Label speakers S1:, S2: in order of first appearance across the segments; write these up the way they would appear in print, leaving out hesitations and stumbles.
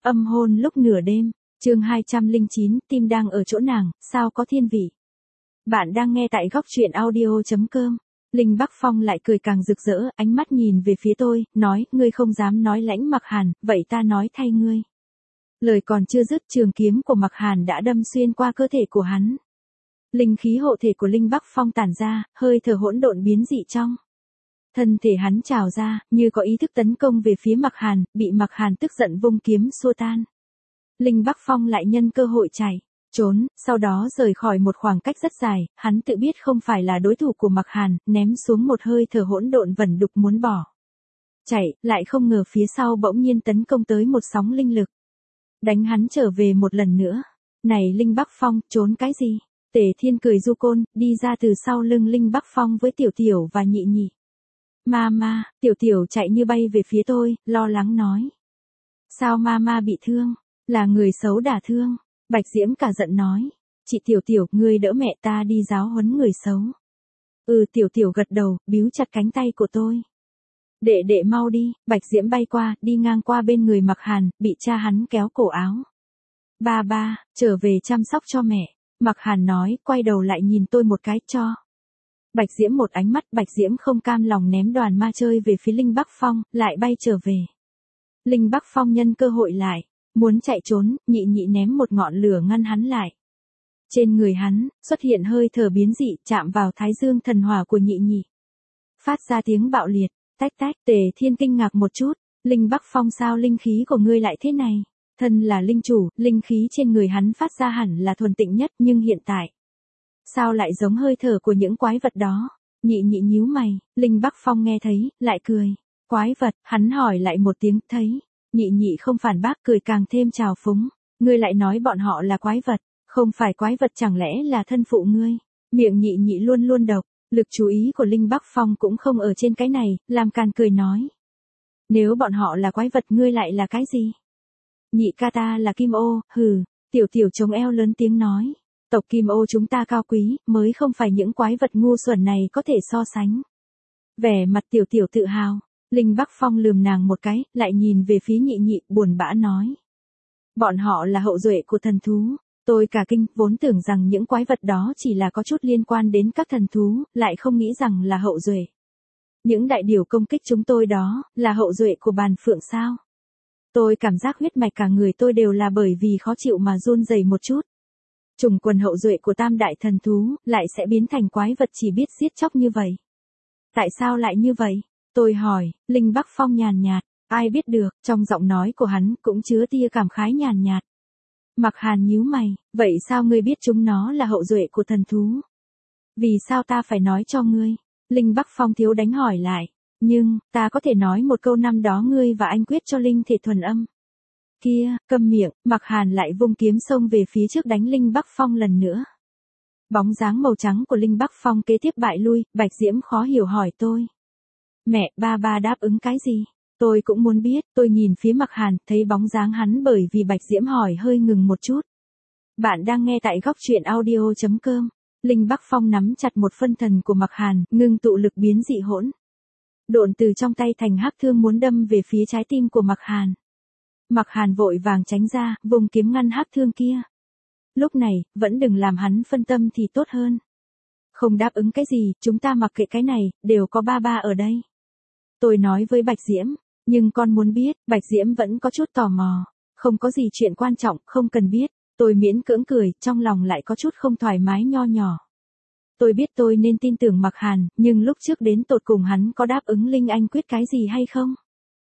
S1: Âm hôn lúc nửa đêm, chương 209, tim đang ở chỗ nàng, sao có thiên vị. Bạn đang nghe tại góc truyện audio.com. Linh Bắc Phong lại cười càng rực rỡ, ánh mắt nhìn về phía tôi, nói, ngươi không dám nói lãnh Mặc Hàn, vậy ta nói thay ngươi. Lời còn chưa dứt, trường kiếm của Mặc Hàn đã đâm xuyên qua cơ thể của hắn. Linh khí hộ thể của Linh Bắc Phong tản ra, hơi thở hỗn độn biến dị trong. Thân thể hắn trào ra, như có ý thức tấn công về phía Mặc Hàn, bị Mặc Hàn tức giận vung kiếm xua tan. Linh Bắc Phong lại nhân cơ hội chạy, trốn, sau đó rời khỏi một khoảng cách rất dài, hắn tự biết không phải là đối thủ của Mặc Hàn, ném xuống một hơi thở hỗn độn vẩn đục muốn bỏ. Chạy, lại không ngờ phía sau bỗng nhiên tấn công tới một sóng linh lực. Đánh hắn trở về một lần nữa. Này Linh Bắc Phong, trốn cái gì? Tề Thiên cười du côn, đi ra từ sau lưng Linh Bắc Phong với Tiểu Tiểu và Nhị Nhị. Mama, Tiểu Tiểu chạy như bay về phía tôi, lo lắng nói. Sao Mama bị thương? Là người xấu đả thương. Bạch Diễm cả giận nói. Chị Tiểu Tiểu, ngươi đỡ mẹ ta đi giáo huấn người xấu. Tiểu Tiểu gật đầu, bíu chặt cánh tay của tôi. Đệ đệ mau đi, Bạch Diễm bay qua, đi ngang qua bên người Mặc Hàn, bị cha hắn kéo cổ áo. Ba, trở về chăm sóc cho mẹ. Mặc Hàn nói, quay đầu lại nhìn tôi một cái cho. Bạch Diễm một ánh mắt, Bạch Diễm không cam lòng ném đoàn ma chơi về phía Linh Bắc Phong, lại bay trở về. Linh Bắc Phong nhân cơ hội lại, muốn chạy trốn, Nhị Nhị ném một ngọn lửa ngăn hắn lại. Trên người hắn, xuất hiện hơi thở biến dị, chạm vào thái dương thần hỏa của Nhị Nhị. Phát ra tiếng bạo liệt, tách tách, Tề Thiên kinh ngạc một chút, Linh Bắc Phong sao linh khí của ngươi lại thế này? Thân là linh chủ, linh khí trên người hắn phát ra hẳn là thuần tịnh nhất, nhưng hiện tại, sao lại giống hơi thở của những quái vật đó? Nhị Nhị nhíu mày, Linh Bắc Phong nghe thấy, lại cười. Quái vật, hắn hỏi lại một tiếng, thấy. Nhị Nhị không phản bác, cười càng thêm trào phúng. Ngươi lại nói bọn họ là quái vật, không phải quái vật chẳng lẽ là thân phụ ngươi? Miệng Nhị Nhị luôn luôn độc, lực chú ý của Linh Bắc Phong cũng không ở trên cái này, làm càn cười nói. Nếu bọn họ là quái vật ngươi lại là cái gì? Nhị ca ta là Kim Ô, hừ, Tiểu Tiểu chống eo lớn tiếng nói. Tộc Kim Ô chúng ta cao quý, mới không phải những quái vật ngu xuẩn này có thể so sánh. Vẻ mặt Tiểu Tiểu tự hào, Linh Bắc Phong lườm nàng một cái, lại nhìn về phía Nhị Nhị, buồn bã nói. Bọn họ là hậu duệ của thần thú, tôi cả kinh, vốn tưởng rằng những quái vật đó chỉ là có chút liên quan đến các thần thú, lại không nghĩ rằng là hậu duệ. Những đại điều công kích chúng tôi đó, là hậu duệ của bàn phượng sao? Tôi cảm giác huyết mạch cả người tôi đều là bởi vì khó chịu mà run rẩy một chút. Chủng quần hậu duệ của tam đại thần thú, lại sẽ biến thành quái vật chỉ biết giết chóc như vậy. Tại sao lại như vậy? Tôi hỏi, Linh Bắc Phong nhàn nhạt, ai biết được, trong giọng nói của hắn cũng chứa tia cảm khái nhàn nhạt. Mặc Hàn nhíu mày, vậy sao ngươi biết chúng nó là hậu duệ của thần thú? Vì sao ta phải nói cho ngươi? Linh Bắc Phong thiếu đánh hỏi lại. Nhưng, ta có thể nói một câu năm đó ngươi và anh quyết cho linh thể thuần âm. Kia, câm miệng, Mặc Hàn lại vung kiếm xông về phía trước đánh Linh Bắc Phong lần nữa. Bóng dáng màu trắng của Linh Bắc Phong kế tiếp bại lui, Bạch Diễm khó hiểu hỏi tôi. Mẹ, ba đáp ứng cái gì? Tôi cũng muốn biết, tôi nhìn phía Mặc Hàn, thấy bóng dáng hắn bởi vì Bạch Diễm hỏi hơi ngừng một chút. Bạn đang nghe tại góc truyện audio.com. Linh Bắc Phong nắm chặt một phân thần của Mặc Hàn, ngưng tụ lực biến dị hỗn độn từ trong tay thành hắc thương muốn đâm về phía trái tim của Mặc Hàn. Mặc Hàn vội vàng tránh ra, vùng kiếm ngăn hắc thương kia. Lúc này, vẫn đừng làm hắn phân tâm thì tốt hơn. Không đáp ứng cái gì, chúng ta mặc kệ cái này, đều có ba ở đây. Tôi nói với Bạch Diễm, nhưng con muốn biết, Bạch Diễm vẫn có chút tò mò. Không có gì chuyện quan trọng, không cần biết. Tôi miễn cưỡng cười, trong lòng lại có chút không thoải mái nho nhỏ. Tôi biết tôi nên tin tưởng Mặc Hàn, nhưng lúc trước đến tột cùng hắn có đáp ứng Linh Anh quyết cái gì hay không?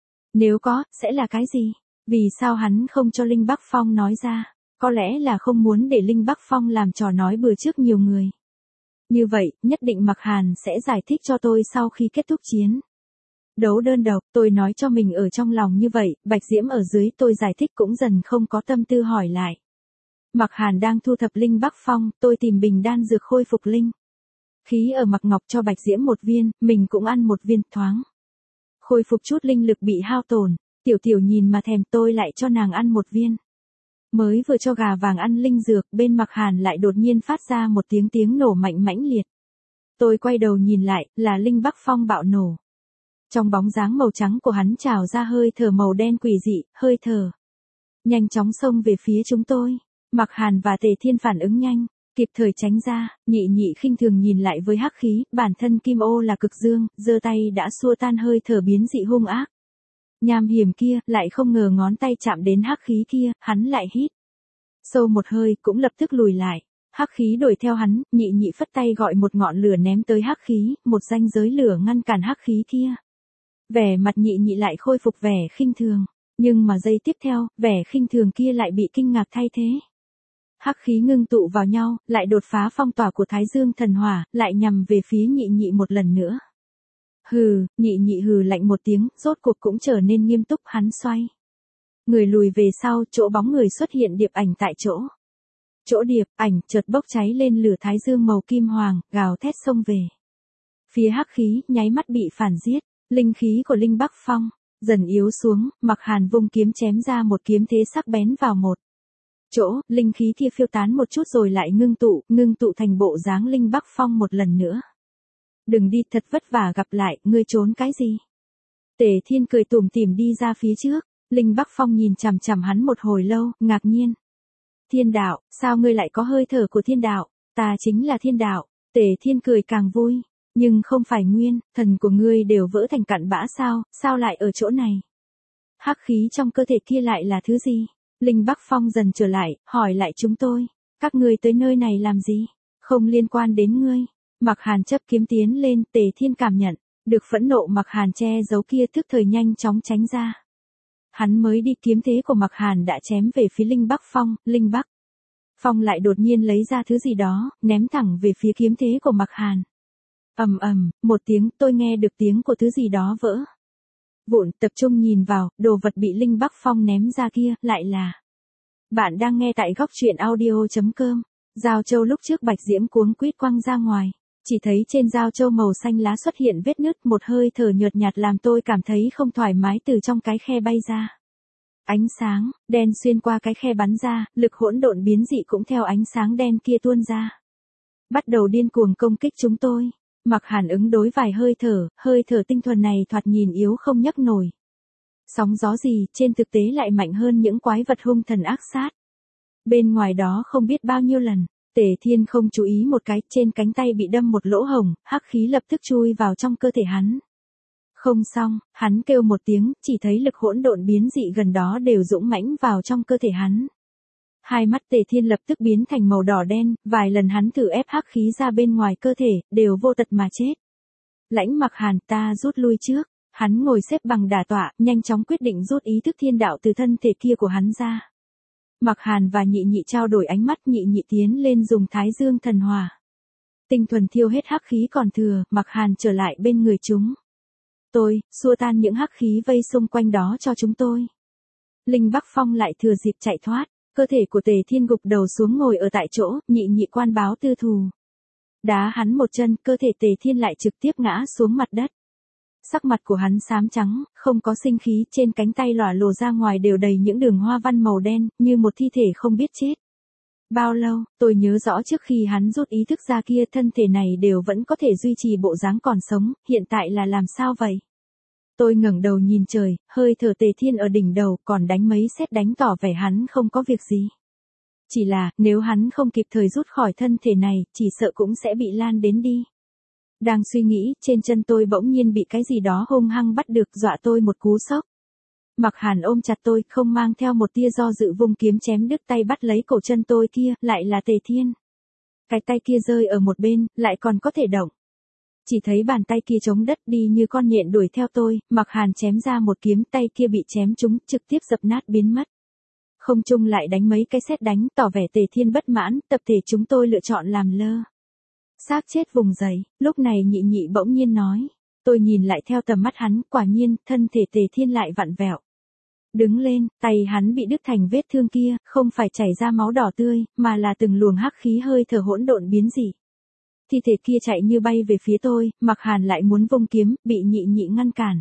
S1: Nếu có, sẽ là cái gì? Vì sao hắn không cho Linh Bắc Phong nói ra? Có lẽ là không muốn để Linh Bắc Phong làm trò nói bừa trước nhiều người. Như vậy, nhất định Mặc Hàn sẽ giải thích cho tôi sau khi kết thúc chiến. Đấu đơn độc, tôi nói cho mình ở trong lòng như vậy, Bạch Diễm ở dưới tôi giải thích cũng dần không có tâm tư hỏi lại. Mặc Hàn đang thu thập Linh Bắc Phong, tôi tìm bình đan dược khôi phục linh khí ở Mặc Ngọc cho Bạch Diễm một viên, mình cũng ăn một viên thoáng. Khôi phục chút linh lực bị hao tổn, Tiểu Tiểu nhìn mà thèm, tôi lại cho nàng ăn một viên. Mới vừa cho gà vàng ăn linh dược, bên Mặc Hàn lại đột nhiên phát ra một tiếng nổ mạnh mãnh liệt. Tôi quay đầu nhìn lại, là Linh Bắc Phong bạo nổ. Trong bóng dáng màu trắng của hắn trào ra hơi thở màu đen quỷ dị, hơi thở nhanh chóng xông về phía chúng tôi. Mạc Hàn và Tề Thiên phản ứng nhanh, kịp thời tránh ra, Nhị Nhị khinh thường nhìn lại với hắc khí, bản thân Kim Ô là cực dương, giơ tay đã xua tan hơi thở biến dị hung ác. Nham hiểm kia, lại không ngờ ngón tay chạm đến hắc khí kia, hắn lại hít sâu một hơi, cũng lập tức lùi lại. Hắc khí đuổi theo hắn, Nhị Nhị phất tay gọi một ngọn lửa ném tới hắc khí, một ranh giới lửa ngăn cản hắc khí kia. Vẻ mặt Nhị Nhị lại khôi phục vẻ khinh thường, nhưng mà giây tiếp theo, vẻ khinh thường kia lại bị kinh ngạc thay thế. Hắc khí ngưng tụ vào nhau, lại đột phá phong tỏa của Thái Dương thần hỏa, lại nhằm về phía Nhị Nhị một lần nữa. Hừ, Nhị Nhị hừ lạnh một tiếng, rốt cuộc cũng trở nên nghiêm túc, hắn xoay người lùi về sau, chỗ bóng người xuất hiện điệp ảnh tại chỗ. Chỗ điệp ảnh chợt bốc cháy lên lửa Thái Dương màu kim hoàng, gào thét xông về phía hắc khí, nháy mắt bị phản giết. Linh khí của Linh Bắc Phong dần yếu xuống, Mạc Hàn vung kiếm chém ra một kiếm thế sắc bén vào một chỗ, linh khí kia phiêu tán một chút rồi lại ngưng tụ thành bộ dáng Linh Bắc Phong một lần nữa. Đừng đi, thật vất vả gặp lại, ngươi trốn cái gì? Tề Thiên cười tủm tỉm đi ra phía trước, Linh Bắc Phong nhìn chằm chằm hắn một hồi lâu, ngạc nhiên. Thiên đạo, sao ngươi lại có hơi thở của thiên đạo? Ta chính là thiên đạo. Tề Thiên cười càng vui, nhưng không phải nguyên, thần của ngươi đều vỡ thành cặn bã sao lại ở chỗ này? Hắc khí trong cơ thể kia lại là thứ gì? Linh Bắc Phong dần trở lại, hỏi lại chúng tôi, các ngươi tới nơi này làm gì? Không liên quan đến ngươi. Mạc Hàn chấp kiếm tiến lên, Tề Thiên cảm nhận được phẫn nộ Mạc Hàn che giấu kia tức thời nhanh chóng tránh ra. Hắn mới đi, kiếm thế của Mạc Hàn đã chém về phía Linh Bắc Phong, Linh Bắc Phong lại đột nhiên lấy ra thứ gì đó, ném thẳng về phía kiếm thế của Mạc Hàn. Ầm ầm, một tiếng, tôi nghe được tiếng của thứ gì đó vỡ vụn, tập trung nhìn vào, đồ vật bị Linh Bắc Phong ném ra kia, lại là. Bạn đang nghe tại góc truyện audio.com. Dao châu lúc trước Bạch Diễm cuống quýt quăng ra ngoài, chỉ thấy trên dao châu màu xanh lá xuất hiện vết nứt, một hơi thở nhợt nhạt làm tôi cảm thấy không thoải mái từ trong cái khe bay ra. Ánh sáng đen xuyên qua cái khe bắn ra, lực hỗn độn biến dị cũng theo ánh sáng đen kia tuôn ra, bắt đầu điên cuồng công kích chúng tôi. Mạc Hàn ứng đối vài hơi thở tinh thuần này thoạt nhìn yếu không nhấc nổi sóng gió gì, trên thực tế lại mạnh hơn những quái vật hung thần ác sát bên ngoài đó không biết bao nhiêu lần. Tề Thiên không chú ý một cái, trên cánh tay bị đâm một lỗ hổng, hắc khí lập tức chui vào trong cơ thể hắn. Không xong, hắn kêu một tiếng, chỉ thấy lực hỗn độn biến dị gần đó đều dũng mãnh vào trong cơ thể hắn. Hai mắt Tề Thiên lập tức biến thành màu đỏ đen, vài lần hắn thử ép hắc khí ra bên ngoài cơ thể, đều vô tật mà chết. Lãnh Mạc Hàn, ta rút lui trước. Hắn ngồi xếp bằng đả tọa, nhanh chóng quyết định rút ý thức thiên đạo từ thân thể kia của hắn ra. Mạc Hàn và Nhị Nhị trao đổi ánh mắt, Nhị Nhị tiến lên dùng Thái Dương thần hỏa tinh thuần thiêu hết hắc khí còn thừa, Mạc Hàn trở lại bên người chúng tôi, xua tan những hắc khí vây xung quanh đó cho chúng tôi. Linh Bắc Phong lại thừa dịp chạy thoát, cơ thể của Tề Thiên gục đầu xuống ngồi ở tại chỗ, Nhị Nhị quan báo tư thù đá hắn một chân, cơ thể Tề Thiên lại trực tiếp ngã xuống mặt đất. Sắc mặt của hắn xám trắng, không có sinh khí, trên cánh tay lỏa lồ ra ngoài đều đầy những đường hoa văn màu đen, như một thi thể không biết chết bao lâu. Tôi nhớ rõ trước khi hắn rút ý thức ra kia, thân thể này đều vẫn có thể duy trì bộ dáng còn sống, hiện tại là làm sao vậy? Tôi ngẩng đầu nhìn trời, hơi thở Tề Thiên ở đỉnh đầu, còn đánh mấy sét đánh tỏ vẻ hắn không có việc gì. Chỉ là, nếu hắn không kịp thời rút khỏi thân thể này, chỉ sợ cũng sẽ bị lan đến đi. Đang suy nghĩ, trên chân tôi bỗng nhiên bị cái gì đó hung hăng bắt được, dọa tôi một cú sốc. Mạc Hàn ôm chặt tôi, không mang theo một tia do dự, vung kiếm chém đứt tay bắt lấy cổ chân tôi kia, lại là Tề Thiên. Cái tay kia rơi ở một bên, lại còn có thể động. Chỉ thấy bàn tay kia chống đất đi như con nhện đuổi theo tôi, Mạc Hàn chém ra một kiếm, tay kia bị chém trúng, trực tiếp dập nát biến mất. Không trung lại đánh mấy cái sét đánh, tỏ vẻ Tề Thiên bất mãn, tập thể chúng tôi lựa chọn làm lơ xác chết vùng dậy. Lúc này Nhị Nhị bỗng nhiên nói. Tôi nhìn lại theo tầm mắt hắn, quả nhiên, thân thể Tề Thiên lại vặn vẹo. Đứng lên, tay hắn bị đứt thành vết thương kia, không phải chảy ra máu đỏ tươi, mà là từng luồng hắc khí hơi thở hỗn độn biến dị. Thi thể kia chạy như bay về phía tôi, Mạc Hàn lại muốn vung kiếm, bị Nhị Nhị ngăn cản.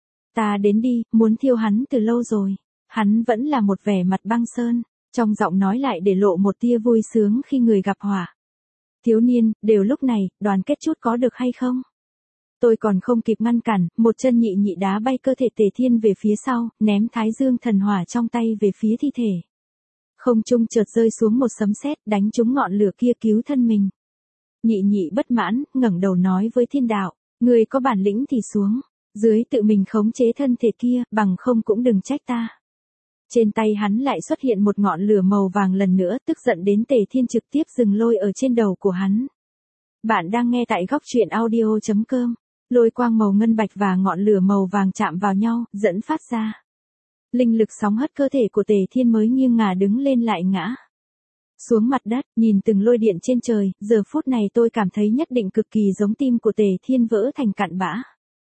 S1: Ta đến đi, muốn thiêu hắn từ lâu rồi. Hắn vẫn là một vẻ mặt băng sơn, trong giọng nói lại để lộ một tia vui sướng khi người gặp họa. Thiếu niên, đều lúc này, đoàn kết chút có được hay không? Tôi còn không kịp ngăn cản, một chân nhị nhị đá bay cơ thể Tề Thiên về phía sau, ném Thái Dương thần hỏa trong tay về phía thi thể. Không trung chợt rơi xuống một sấm sét, đánh trúng ngọn lửa kia cứu thân mình. Nhị nhị bất mãn, ngẩng đầu nói với thiên đạo, người có bản lĩnh thì xuống, dưới tự mình khống chế thân thể kia, bằng không cũng đừng trách ta. Trên tay hắn lại xuất hiện một ngọn lửa màu vàng lần nữa, tức giận đến Tề Thiên trực tiếp dừng lôi ở trên đầu của hắn. Bạn đang nghe tại góc truyện audio.com. Lôi quang màu ngân bạch và ngọn lửa màu vàng chạm vào nhau, dẫn phát ra. Linh lực sóng hất cơ thể của Tề Thiên mới nghiêng ngả đứng lên lại ngã xuống mặt đất, nhìn từng lôi điện trên trời, giờ phút này tôi cảm thấy nhất định cực kỳ giống tim của Tề Thiên vỡ thành cặn bã.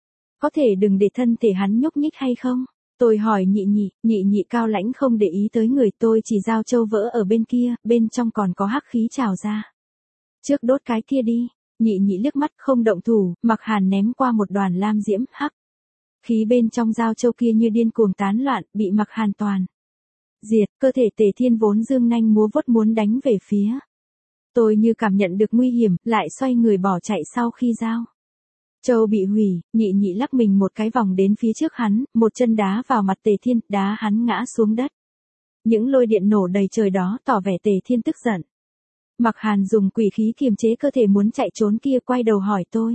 S1: Có thể đừng để thân thể hắn nhúc nhích hay không? Tôi hỏi nhị nhị cao lãnh không để ý tới người tôi, chỉ giao châu vỡ ở bên kia, bên trong còn có hắc khí trào ra. Trước đốt cái kia đi, nhị nhị liếc mắt không động thủ, Mặc Hàn ném qua một đoàn lam diễm hắc khí bên trong giao châu kia như điên cuồng tán loạn, bị Mặc Hàn toàn diệt. Cơ thể Tề Thiên vốn dương nanh múa vuốt muốn đánh về phía tôi, như cảm nhận được nguy hiểm, lại xoay người bỏ chạy. Sau khi giao châu bị hủy, nhị nhị lắc mình một cái vòng đến phía trước hắn, một chân đá vào mặt Tề Thiên, đá hắn ngã xuống đất. Những lôi điện nổ đầy trời đó tỏ vẻ Tề Thiên tức giận. Mặc Hàn dùng quỷ khí kiềm chế cơ thể muốn chạy trốn kia, quay đầu hỏi tôi.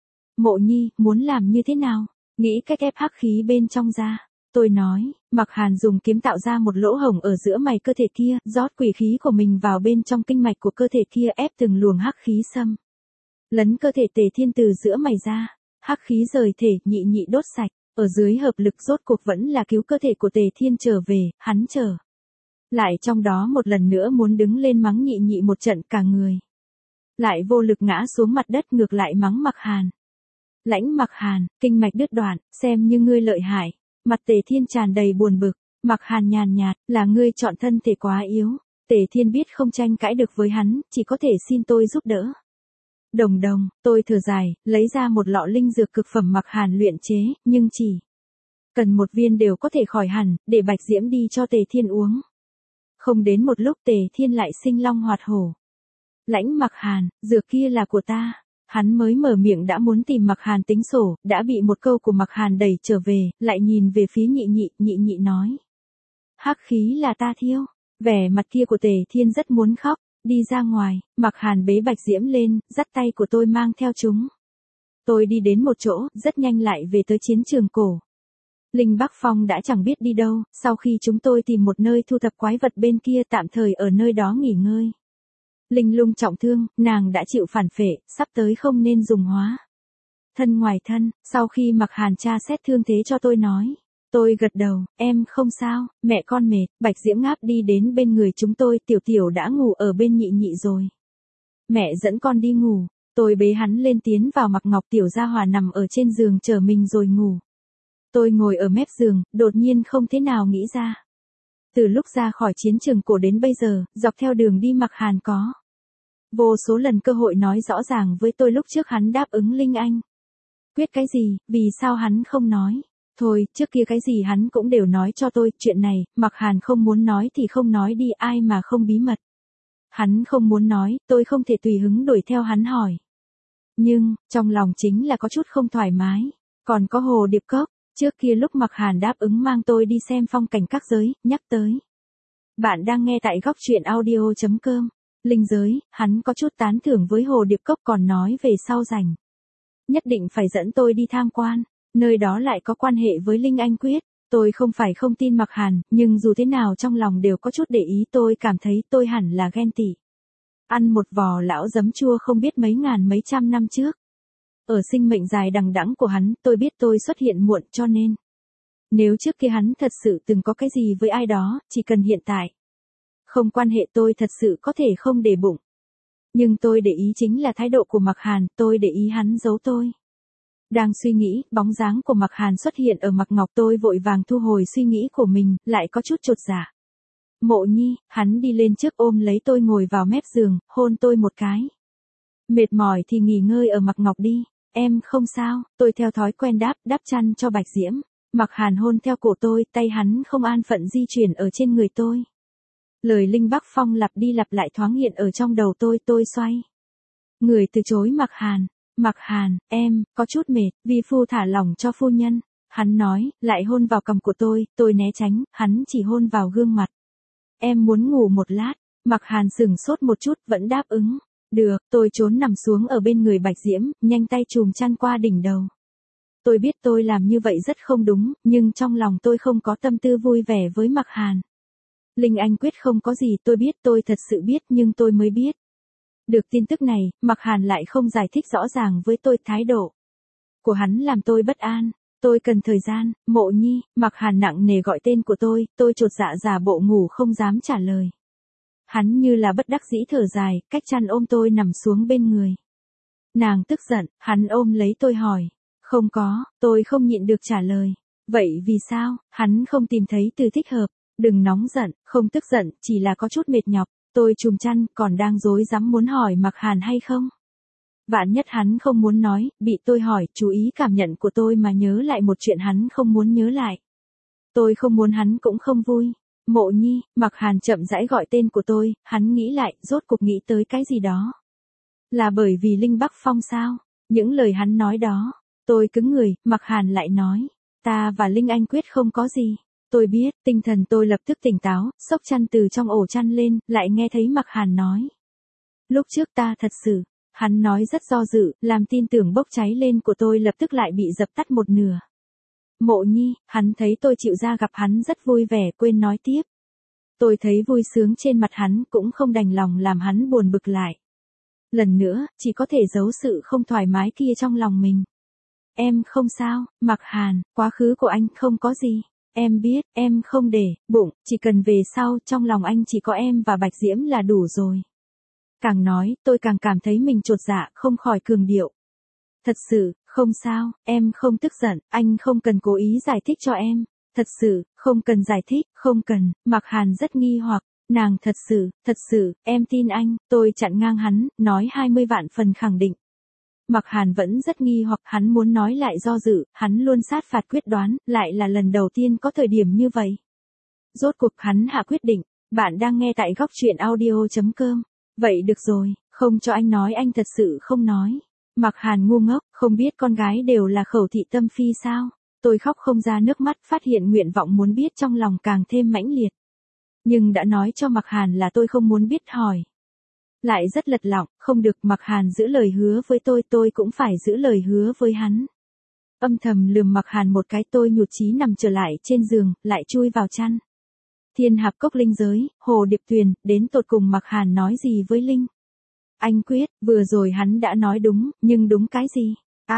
S1: Mộ Nhi, muốn làm như thế nào? Nghĩ cách ép hắc khí bên trong ra. Tôi nói, Mặc Hàn dùng kiếm tạo ra một lỗ hổng ở giữa mày cơ thể kia, rót quỷ khí của mình vào bên trong kinh mạch của cơ thể kia, ép từng luồng hắc khí xâm lấn cơ thể Tề Thiên từ giữa mày ra. Hắc khí rời thể, nhị nhị đốt sạch, ở dưới hợp lực rốt cuộc vẫn là cứu cơ thể của Tề Thiên trở về, hắn trở lại trong đó một lần nữa muốn đứng lên mắng nhị nhị một trận, cả người lại vô lực ngã xuống mặt đất, ngược lại mắng Mặc Hàn. Lãnh Mặc Hàn, kinh mạch đứt đoạn, xem như ngươi lợi hại. Mặt Tề Thiên tràn đầy buồn bực. Mặc Hàn nhàn nhạt, là ngươi chọn thân thể quá yếu. Tề Thiên biết không tranh cãi được với hắn, chỉ có thể xin tôi giúp đỡ. Đồng, tôi thở dài, lấy ra một lọ linh dược cực phẩm Mặc Hàn luyện chế, nhưng chỉ cần một viên đều có thể khỏi hẳn, để Bạch Diễm đi cho Tề Thiên uống. Không đến một lúc Tề Thiên lại sinh long hoạt hổ. Lãnh Mặc Hàn, dược kia là của ta. Hắn mới mở miệng đã muốn tìm Mặc Hàn tính sổ, đã bị một câu của Mặc Hàn đẩy trở về, lại nhìn về phía nhị nhị nói. Hắc khí là ta thiêu. Vẻ mặt kia của Tề Thiên rất muốn khóc. Đi ra ngoài, Mặc Hàn bế Bạch Diễm lên, dắt tay của tôi mang theo chúng. Tôi đi đến một chỗ, rất nhanh lại về tới chiến trường cổ. Linh Bắc Phong đã chẳng biết đi đâu, sau khi chúng tôi tìm một nơi thu thập quái vật bên kia, tạm thời ở nơi đó nghỉ ngơi. Linh Lung trọng thương, nàng đã chịu phản phệ, sắp tới không nên dùng hóa thân ngoài thân. Sau khi Mặc Hàn tra xét thương thế cho tôi nói. Tôi gật đầu, em không sao, mẹ con mệt. Bạch Diễm ngáp đi đến bên người chúng tôi, tiểu tiểu đã ngủ ở bên nhị nhị rồi. Mẹ dẫn con đi ngủ. Tôi bế hắn lên tiến vào. Mặc Ngọc tiểu gia hòa nằm ở trên giường chờ mình rồi ngủ. Tôi ngồi ở mép giường, đột nhiên không thế nào nghĩ ra. Từ lúc ra khỏi chiến trường cổ đến bây giờ, dọc theo đường đi Mặc Hàn có vô số lần cơ hội nói rõ ràng với tôi lúc trước hắn đáp ứng Linh Anh quyết cái gì, vì sao hắn không nói. Thôi, trước kia cái gì hắn cũng đều nói cho tôi, chuyện này, Mặc Hàn không muốn nói thì không nói đi, ai mà không bí mật. Hắn không muốn nói, tôi không thể tùy hứng đuổi theo hắn hỏi. Nhưng, trong lòng chính là có chút không thoải mái. Còn có Hồ Điệp Cốc, trước kia lúc Mặc Hàn đáp ứng mang tôi đi xem phong cảnh các giới, nhắc tới. Bạn đang nghe tại góc truyện audio.com. Linh giới, hắn có chút tán thưởng với Hồ Điệp Cốc, còn nói về sau rảnh nhất định phải dẫn tôi đi tham quan, nơi đó lại có quan hệ với Linh Anh quyết. Tôi không phải không tin Mặc Hàn, nhưng dù thế nào trong lòng đều có chút để ý. Tôi cảm thấy tôi hẳn là ghen tị. Ăn một vò lão giấm chua không biết mấy ngàn mấy trăm năm trước. Ở sinh mệnh dài đằng đẵng của hắn, tôi biết tôi xuất hiện muộn, cho nên nếu trước kia hắn thật sự từng có cái gì với ai đó, chỉ cần hiện tại không quan hệ, tôi thật sự có thể không để bụng. Nhưng tôi để ý chính là thái độ của Mặc Hàn, tôi để ý hắn giấu tôi. Đang suy nghĩ, bóng dáng của Mặc Hàn xuất hiện ở Mặc Ngọc, tôi vội vàng thu hồi suy nghĩ của mình, lại có chút chột dạ. Mộ Nhi, hắn đi lên trước ôm lấy tôi ngồi vào mép giường, hôn tôi một cái. Mệt mỏi thì nghỉ ngơi ở Mặc Ngọc đi, em không sao. Tôi theo thói quen đắp chăn cho Bạch Diễm. Mặc Hàn hôn theo cổ tôi, tay hắn không an phận di chuyển ở trên người tôi. Lời Linh Bắc Phong lặp đi lặp lại thoáng hiện ở trong đầu tôi xoay người từ chối Mặc Hàn. Mặc Hàn, em, có chút mệt, vi phu thả lỏng cho phu nhân. Hắn nói, lại hôn vào cằm của tôi né tránh, hắn chỉ hôn vào gương mặt. Em muốn ngủ một lát. Mặc Hàn sững sốt một chút, vẫn đáp ứng. Được, tôi trốn nằm xuống ở bên người Bạch Diễm, nhanh tay chùm chăn qua đỉnh đầu. Tôi biết tôi làm như vậy rất không đúng, nhưng trong lòng tôi không có tâm tư vui vẻ với Mặc Hàn. Linh Anh Quyết không có gì, tôi biết, tôi thật sự biết, nhưng tôi mới biết. Được tin tức này, Mặc Hàn lại không giải thích rõ ràng với tôi, thái độ của hắn làm tôi bất an. Tôi cần thời gian. Mộ Nhi. Mặc Hàn nặng nề gọi tên của tôi chột dạ giả bộ ngủ không dám trả lời. Hắn như là bất đắc dĩ thở dài, cách chăn ôm tôi nằm xuống bên người. Nàng tức giận, hắn ôm lấy tôi hỏi. Không có, tôi không nhịn được trả lời. Vậy vì sao? Hắn không tìm thấy từ thích hợp. Đừng nóng giận, không tức giận, chỉ là có chút mệt nhọc. Tôi chùm chăn, còn đang rối rắm muốn hỏi Mặc Hàn hay không. Vạn nhất hắn không muốn nói, bị tôi hỏi, chú ý cảm nhận của tôi mà nhớ lại một chuyện hắn không muốn nhớ lại. Tôi không muốn hắn cũng không vui. Mộ Nhi. Mặc Hàn chậm rãi gọi tên của tôi, hắn nghĩ lại, rốt cuộc nghĩ tới cái gì đó. Là bởi vì Linh Bắc Phong sao? Những lời hắn nói đó. Tôi cứng người, Mặc Hàn lại nói. Ta và Linh Anh Quyết không có gì. Tôi biết, tinh thần tôi lập tức tỉnh táo, xốc chăn từ trong ổ chăn lên, lại nghe thấy Mặc Hàn nói. Lúc trước ta thật sự. Hắn nói rất do dự, làm tin tưởng bốc cháy lên của tôi lập tức lại bị dập tắt một nửa. Mộ Nhi. Hắn thấy tôi chịu ra gặp hắn rất vui vẻ, quên nói tiếp. Tôi thấy vui sướng trên mặt hắn, cũng không đành lòng làm hắn buồn bực lại. Lần nữa, chỉ có thể giấu sự không thoải mái kia trong lòng mình. Em không sao. Mặc Hàn, quá khứ của anh không có gì. Em biết, em không để bụng, chỉ cần về sau, trong lòng anh chỉ có em và Bạch Diễm là đủ rồi. Càng nói, tôi càng cảm thấy mình chột dạ, không khỏi cường điệu. Thật sự, không sao, em không tức giận, anh không cần cố ý giải thích cho em. Thật sự, không cần giải thích, không cần. Mặc Hàn rất nghi hoặc. Nàng thật sự, em tin anh. Tôi chặn ngang hắn, nói 20 vạn phần khẳng định. Mặc Hàn vẫn rất nghi hoặc, hắn muốn nói lại do dự, hắn luôn sát phạt quyết đoán, lại là lần đầu tiên có thời điểm như vậy. Rốt cuộc hắn hạ quyết định. Bạn đang nghe tại góc truyện audio.com. Vậy được rồi, không cho anh nói, anh thật sự không nói. Mặc Hàn ngu ngốc, không biết con gái đều là khẩu thị tâm phi sao? Tôi khóc không ra nước mắt, phát hiện nguyện vọng muốn biết trong lòng càng thêm mãnh liệt. Nhưng đã nói cho Mặc Hàn là tôi không muốn biết hỏi. Lại rất lật lọng, không được. Mặc Hàn giữ lời hứa với tôi cũng phải giữ lời hứa với hắn. Âm thầm lườm Mặc Hàn một cái, tôi nhụt chí nằm trở lại trên giường, lại chui vào chăn. Thiên Hạp Cốc linh giới, Hồ Điệp Tuyền, đến tột cùng Mặc Hàn nói gì với Linh Anh Quyết? Vừa rồi hắn đã nói đúng, nhưng đúng cái gì?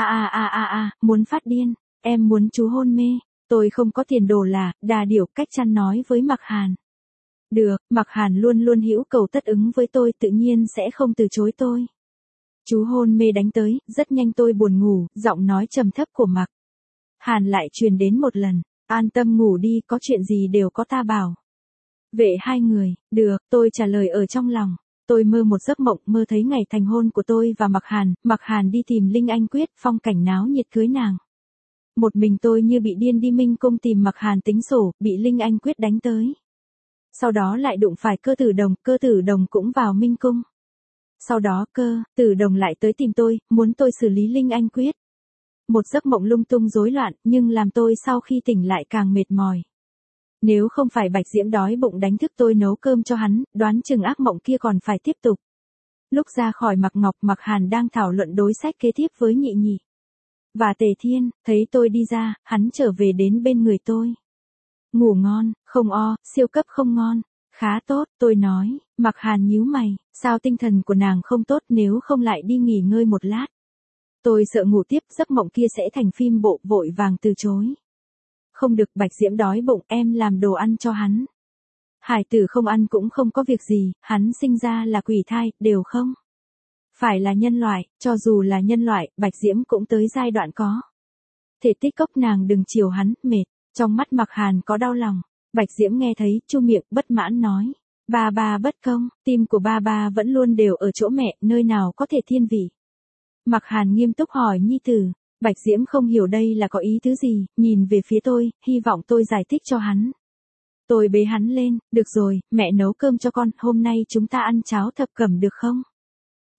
S1: Muốn phát điên. Em muốn chú hôn mê. Tôi không có tiền đồ là, đà điểu, cách chăn nói với Mặc Hàn. Được, Mặc Hàn luôn luôn hữu cầu tất ứng với tôi, tự nhiên sẽ không từ chối tôi. Chú hôn mê đánh tới, rất nhanh tôi buồn ngủ, giọng nói trầm thấp của Mặc Hàn lại truyền đến một lần. An tâm ngủ đi, có chuyện gì đều có ta bảo vệ hai người. Được, tôi trả lời ở trong lòng. Tôi mơ một giấc mộng, mơ thấy ngày thành hôn của tôi và Mặc Hàn đi tìm Linh Anh Quyết, phong cảnh náo nhiệt cưới nàng. Một mình tôi như bị điên đi Minh Cung tìm Mặc Hàn tính sổ, bị Linh Anh Quyết đánh tới. Sau đó lại đụng phải Cơ Tử Đồng cũng vào Minh Cung. Sau đó Cơ Tử Đồng lại tới tìm tôi, muốn tôi xử lý Linh Anh Quyết. Một giấc mộng lung tung rối loạn, nhưng làm tôi sau khi tỉnh lại càng mệt mỏi. Nếu không phải Bạch Diễm đói bụng đánh thức tôi nấu cơm cho hắn, đoán chừng ác mộng kia còn phải tiếp tục. Lúc ra khỏi Mặc Ngọc, Mặc Hàn đang thảo luận đối sách kế tiếp với Nhị Nhị và Tề Thiên, thấy tôi đi ra, hắn trở về đến bên người tôi. Ngủ ngon, không siêu cấp không ngon. Khá tốt, tôi nói. Mặc Hàn nhíu mày, sao tinh thần của nàng không tốt, nếu không lại đi nghỉ ngơi một lát. Tôi sợ ngủ tiếp, giấc mộng kia sẽ thành phim bộ, vội vàng từ chối. Không được, Bạch Diễm đói bụng, em làm đồ ăn cho hắn. Hải tử không ăn cũng không có việc gì, hắn sinh ra là quỷ thai, đều không phải là nhân loại, cho dù là nhân loại, Bạch Diễm cũng tới giai đoạn có thể tích cốc, nàng đừng chiều hắn, mệt. Trong mắt Mặc Hàn có đau lòng. Bạch Diễm nghe thấy, chu miệng, bất mãn nói. Ba bất công, tim của ba vẫn luôn đều ở chỗ mẹ, nơi nào có thể thiên vị. Mặc Hàn nghiêm túc hỏi nhi tử. Bạch Diễm không hiểu đây là có ý tứ gì, nhìn về phía tôi, hy vọng tôi giải thích cho hắn. Tôi bế hắn lên, được rồi, mẹ nấu cơm cho con, hôm nay chúng ta ăn cháo thập cẩm được không?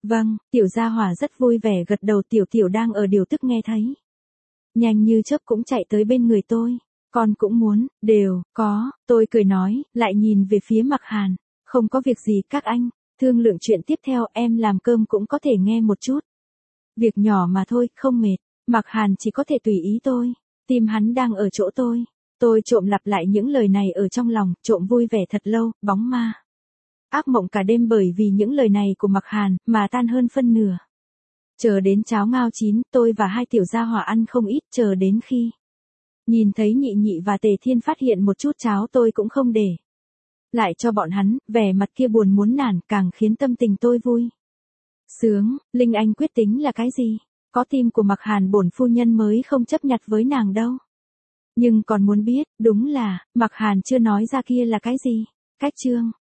S1: Vâng, tiểu gia hỏa rất vui vẻ gật đầu, tiểu tiểu đang ở điều tức nghe thấy. Nhanh như chớp cũng chạy tới bên người tôi. Con cũng muốn, đều, có, tôi cười nói, lại nhìn về phía Mạc Hàn. Không có việc gì các anh, thương lượng chuyện tiếp theo, em làm cơm cũng có thể nghe một chút. Việc nhỏ mà thôi, không mệt. Mạc Hàn chỉ có thể tùy ý tôi. Tim hắn đang ở chỗ tôi. Tôi trộm lặp lại những lời này ở trong lòng, trộm vui vẻ thật lâu, bóng ma. Ác mộng cả đêm bởi vì những lời này của Mạc Hàn, mà tan hơn phân nửa. Chờ đến cháo ngao chín, tôi và hai tiểu gia hỏa ăn không ít, chờ đến khi nhìn thấy Nhị Nhị và Tề Thiên phát hiện một chút cháo tôi cũng không để lại cho bọn hắn, vẻ mặt kia buồn muốn nản càng khiến tâm tình tôi vui sướng. Linh Anh quyết tính là cái gì? Có tim của Mạc Hàn bổn phu nhân mới không chấp nhặt với nàng đâu. Nhưng còn muốn biết, đúng là, Mạc Hàn chưa nói ra kia là cái gì? Cách chương